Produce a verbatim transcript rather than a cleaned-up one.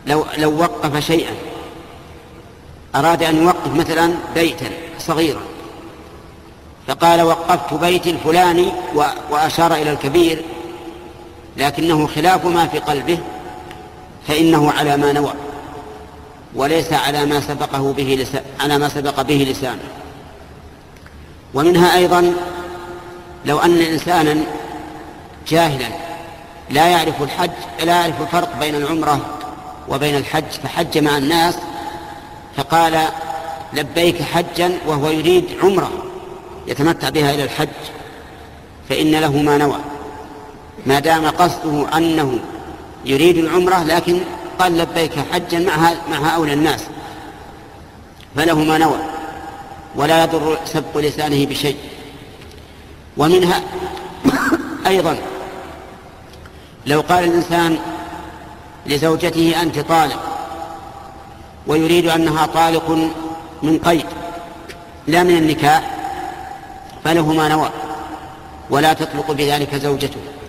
لو, لو وقف شيئا، أراد أن يوقف مثلا بيتا صغيرا فقال وقفت بيتي الفلاني وأشار إلى الكبير لكنه خلاف ما في قلبه، فإنه على ما نوى وليس على ما سبقه به لسان على ما سبق به لسانه. ومنها أيضا لو أن إنسانا جاهلا لا يعرف الحج لا يعرف الفرق بين العمرة وبين الحج فحج مع الناس فقال لبيك حجا وهو يريد عمرة يتمتع بها إلى الحج، فإن له ما نوى ما دام قصده أنه يريد العمرة لكن قال لبيك حجا مع هؤلاء الناس، فله ما نوى ولا يضر سبق لسانه بشيء. ومنها أيضا لو قال الإنسان لزوجته أنت طالق ويريد أنها طالق من قيد لا من النكاح، فله ما نوى ولا تطلق بذلك زوجته.